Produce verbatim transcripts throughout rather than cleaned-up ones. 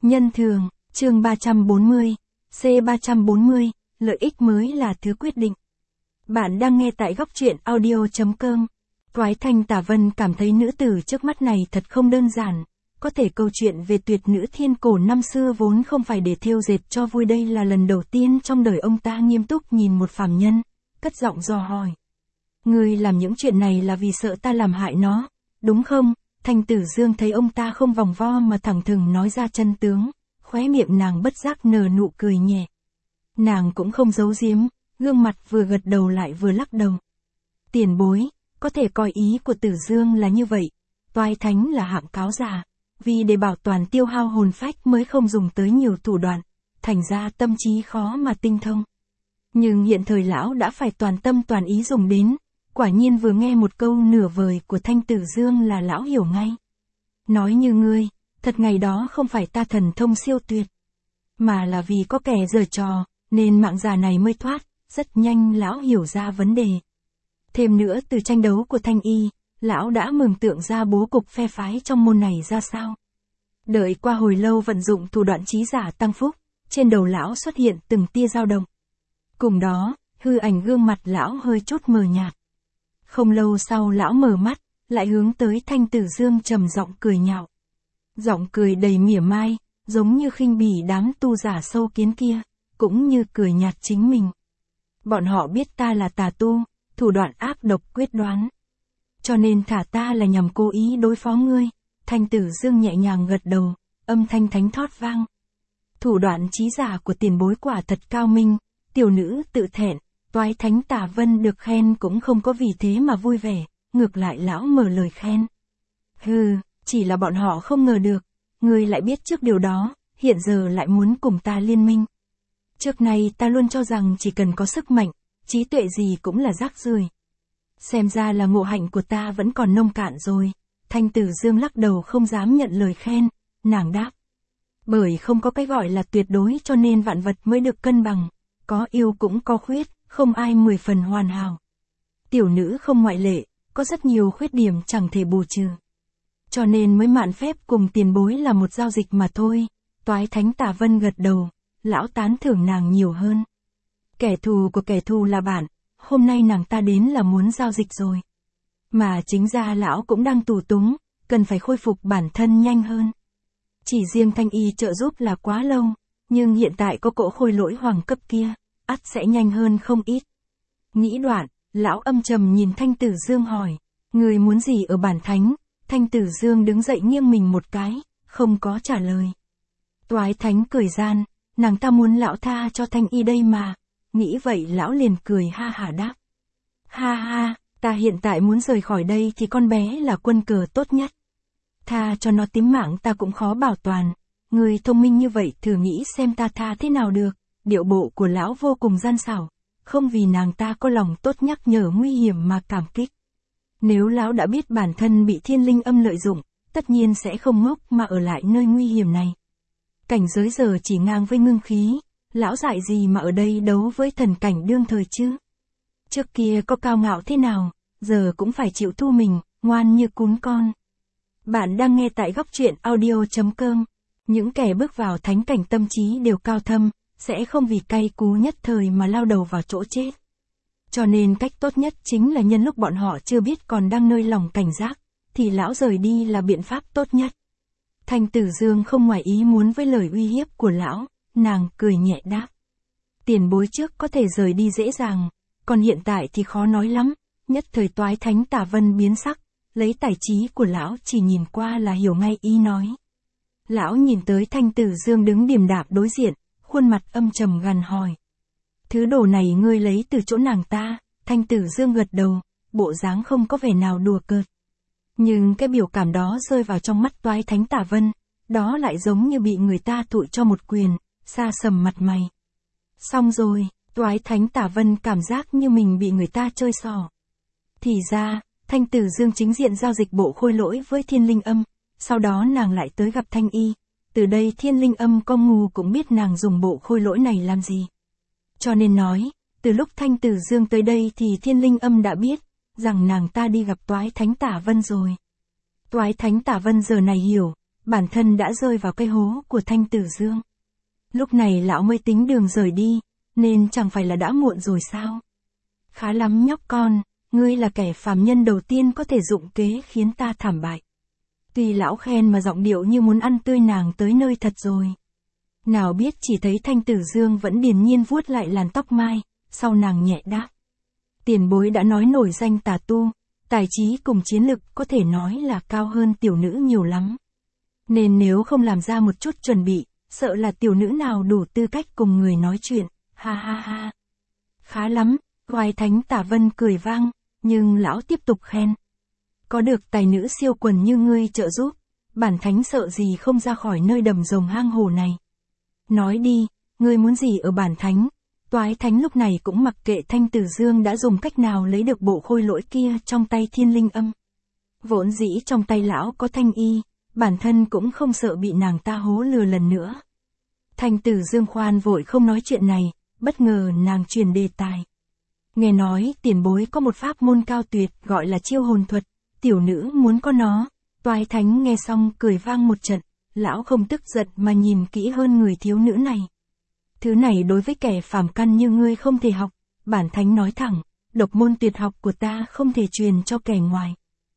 Nhân thường, chương ba trăm bốn mươi, C ba trăm bốn mươi, lợi ích mới là thứ quyết định. Bạn đang nghe tại góc truyện audio chấm com. Toái Thanh Tả Vân cảm thấy nữ tử trước mắt này thật không đơn giản. Có thể câu chuyện về tuyệt nữ thiên cổ năm xưa vốn không phải để thêu dệt cho vui, đây là lần đầu tiên trong đời ông ta nghiêm túc nhìn một phàm nhân, cất giọng dò hỏi. Ngươi làm những chuyện này là vì sợ ta làm hại nó, đúng không? Thanh Tử Dương thấy ông ta không vòng vo mà thẳng thừng nói ra chân tướng, khóe miệng nàng bất giác nở nụ cười nhẹ. Nàng cũng không giấu giếm, gương mặt vừa gật đầu lại vừa lắc đầu. Tiền bối, có thể coi ý của Tử Dương là như vậy, Toái Thánh là hạng cáo già, vì để bảo toàn tiêu hao hồn phách mới không dùng tới nhiều thủ đoạn, thành ra tâm trí khó mà tinh thông. Nhưng hiện thời lão đã phải toàn tâm toàn ý dùng đến, quả nhiên vừa nghe một câu nửa vời của Thanh Tử Dương là lão hiểu ngay. Nói như ngươi, thật ngày đó không phải ta thần thông siêu tuyệt, mà là vì có kẻ giở trò, nên mạng già này mới thoát, rất nhanh lão hiểu ra vấn đề. Thêm nữa từ tranh đấu của Thanh Y, lão đã mường tượng ra bố cục phe phái trong môn này ra sao. Đợi qua hồi lâu vận dụng thủ đoạn trí giả tăng phúc, trên đầu lão xuất hiện từng tia dao động. Cùng đó, hư ảnh gương mặt lão hơi chút mờ nhạt. Không lâu sau lão mở mắt, lại hướng tới Thanh Tử Dương trầm giọng cười nhạo. Giọng cười đầy mỉa mai, giống như khinh bỉ đám tu giả sâu kiến kia, cũng như cười nhạt chính mình. Bọn họ biết ta là tà tu, thủ đoạn ác độc quyết đoán. Cho nên thả ta là nhằm cố ý đối phó ngươi. Thanh Tử Dương nhẹ nhàng gật đầu, âm thanh thánh thót vang. Thủ đoạn trí giả của tiền bối quả thật cao minh, tiểu nữ tự thẹn. Toái Thánh Tả Vân được khen cũng không có vì thế mà vui vẻ, ngược lại lão mở lời khen. Hừ, chỉ là bọn họ không ngờ được, ngươi lại biết trước điều đó, hiện giờ lại muốn cùng ta liên minh. Trước nay ta luôn cho rằng chỉ cần có sức mạnh, trí tuệ gì cũng là rác rưởi. Xem ra là ngộ hạnh của ta vẫn còn nông cạn rồi. Thanh Tử Dương lắc đầu không dám nhận lời khen, nàng đáp. Bởi không có cái gọi là tuyệt đối cho nên vạn vật mới được cân bằng, có yêu cũng có khuyết. Không ai mười phần hoàn hảo. Tiểu nữ không ngoại lệ, có rất nhiều khuyết điểm chẳng thể bù trừ. Cho nên mới mạn phép cùng tiền bối là một giao dịch mà thôi. Toái Thánh Tả Vân gật đầu, lão tán thưởng nàng nhiều hơn. Kẻ thù của kẻ thù là bạn, hôm nay nàng ta đến là muốn giao dịch rồi. Mà chính ra lão cũng đang tù túng, cần phải khôi phục bản thân nhanh hơn. Chỉ riêng Thanh Y trợ giúp là quá lâu, nhưng hiện tại có cỗ khôi lỗi hoàng cấp kia, ắt sẽ nhanh hơn không ít. Nghĩ đoạn, lão âm trầm nhìn Thanh Tử Dương hỏi, người muốn gì ở bản thánh? Thanh Tử Dương đứng dậy nghiêng mình một cái, không có trả lời. Toái Thánh cười gian, nàng ta muốn lão tha cho Thanh Y đây mà. Nghĩ vậy lão liền cười ha hả đáp. Ha ha, ta hiện tại muốn rời khỏi đây thì con bé là quân cờ tốt nhất. Tha cho nó tím mạng ta cũng khó bảo toàn. Người thông minh như vậy thử nghĩ xem ta tha thế nào được. Điệu bộ của lão vô cùng gian xảo, không vì nàng ta có lòng tốt nhắc nhở nguy hiểm mà cảm kích. Nếu lão đã biết bản thân bị thiên linh âm lợi dụng, tất nhiên sẽ không ngốc mà ở lại nơi nguy hiểm này. Cảnh giới giờ chỉ ngang với ngưng khí, lão dại gì mà ở đây đấu với thần cảnh đương thời chứ. Trước kia có cao ngạo thế nào, giờ cũng phải chịu thu mình, ngoan như cún con. Bạn đang nghe tại góc truyện audio chấm com. Những kẻ bước vào thánh cảnh tâm trí đều cao thâm, sẽ không vì cay cú nhất thời mà lao đầu vào chỗ chết. Cho nên cách tốt nhất chính là nhân lúc bọn họ chưa biết còn đang nơi lòng cảnh giác, thì lão rời đi là biện pháp tốt nhất. Thanh Tử Dương không ngoài ý muốn với lời uy hiếp của lão, nàng cười nhẹ đáp. Tiền bối trước có thể rời đi dễ dàng, còn hiện tại thì khó nói lắm. Nhất thời Toái Thánh Tả Vân biến sắc, lấy tài trí của lão chỉ nhìn qua là hiểu ngay ý nói. Lão nhìn tới Thanh Tử Dương đứng điềm đạm đối diện, khuôn mặt âm trầm gằn hỏi. Thứ đồ này ngươi lấy từ chỗ nàng ta? Thanh Tử Dương gật đầu, bộ dáng không có vẻ nào đùa cợt. Nhưng cái biểu cảm đó rơi vào trong mắt Toái Thánh Tả Vân, đó lại giống như bị người ta thụi cho một quyền, sa sầm mặt mày. Xong rồi, Toái Thánh Tả Vân cảm giác như mình bị người ta chơi xỏ. Thì ra, Thanh Tử Dương chính diện giao dịch bộ khôi lỗi với Thiên Linh Âm, sau đó nàng lại tới gặp Thanh Y. Từ đây Thiên Linh Âm con ngu cũng biết nàng dùng bộ khôi lỗi này làm gì. Cho nên nói, từ lúc Thanh Tử Dương tới đây thì Thiên Linh Âm đã biết, rằng nàng ta đi gặp Toái Thánh Tả Vân rồi. Toái Thánh Tả Vân giờ này hiểu, bản thân đã rơi vào cái hố của Thanh Tử Dương. Lúc này lão mới tính đường rời đi, nên chẳng phải là đã muộn rồi sao? Khá lắm nhóc con, ngươi là kẻ phàm nhân đầu tiên có thể dụng kế khiến ta thảm bại. Tuy lão khen mà giọng điệu như muốn ăn tươi nàng tới nơi thật rồi. Nào biết chỉ thấy Thanh Tử Dương vẫn điềm nhiên vuốt lại làn tóc mai, sau nàng nhẹ đáp. Tiền bối đã nói nổi danh tà tu, tài trí cùng chiến lực có thể nói là cao hơn tiểu nữ nhiều lắm. Nên nếu không làm ra một chút chuẩn bị, sợ là tiểu nữ nào đủ tư cách cùng người nói chuyện, ha ha ha. Khá lắm, Hoài Thánh Tả Vân cười vang, nhưng lão tiếp tục khen. Có được tài nữ siêu quần như ngươi trợ giúp, bản thánh sợ gì không ra khỏi nơi đầm rồng hang hồ này. Nói đi, ngươi muốn gì ở bản thánh? Toái Thánh lúc này cũng mặc kệ Thanh Tử Dương đã dùng cách nào lấy được bộ khôi lỗi kia trong tay Thiên Linh Âm. Vốn dĩ trong tay lão có thanh y, bản thân cũng không sợ bị nàng ta hố lừa lần nữa. Thanh Tử Dương khoan vội không nói chuyện này, bất ngờ nàng truyền đề tài. Nghe nói tiền bối có một pháp môn cao tuyệt gọi là chiêu hồn thuật, tiểu nữ muốn có nó. Toái Thánh nghe xong cười vang một trận, lão không tức giận mà nhìn kỹ hơn người thiếu nữ này. Thứ này đối với kẻ phàm căn như ngươi không thể học, bản thánh nói thẳng, độc môn tuyệt học của ta không thể truyền cho kẻ ngoài.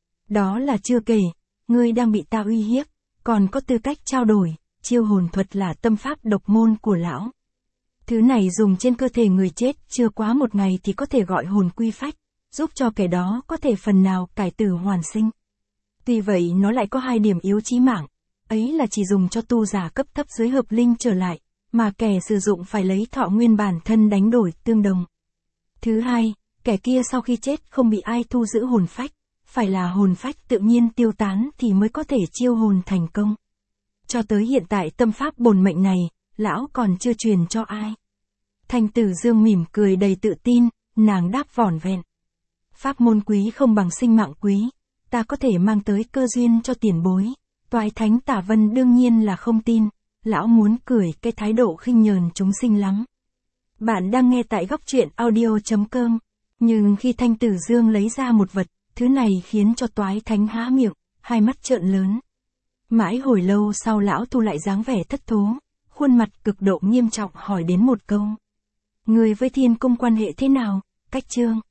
Đó là chưa kể, ngươi đang bị ta uy hiếp, còn có tư cách trao đổi, chiêu hồn thuật là tâm pháp độc môn của lão. Thứ này dùng trên cơ thể người chết chưa quá một ngày thì có thể gọi hồn quy phách, giúp cho kẻ đó có thể phần nào cải tử hoàn sinh. Tuy vậy nó lại có hai điểm yếu chí mạng, ấy là chỉ dùng cho tu giả cấp thấp dưới hợp linh trở lại, mà kẻ sử dụng phải lấy thọ nguyên bản thân đánh đổi tương đồng. Thứ hai, kẻ kia sau khi chết không bị ai thu giữ hồn phách, phải là hồn phách tự nhiên tiêu tán thì mới có thể chiêu hồn thành công. Cho tới hiện tại tâm pháp bổn mệnh này, lão còn chưa truyền cho ai. Thanh Tử Dương mỉm cười đầy tự tin, nàng đáp vỏn vẹn. Pháp môn quý không bằng sinh mạng quý, ta có thể mang tới cơ duyên cho tiền bối. Toái Thánh Tả Vân đương nhiên là không tin, lão muốn cười cái thái độ khinh nhờn chúng sinh lắm. Bạn đang nghe tại góc truyện audio chấm com, nhưng khi Thanh Tử Dương lấy ra một vật, thứ này khiến cho Toái Thánh há miệng, hai mắt trợn lớn. Mãi hồi lâu sau lão thu lại dáng vẻ thất thố, khuôn mặt cực độ nghiêm trọng hỏi đến một câu. Người với Thiên Cung quan hệ thế nào? Cách chương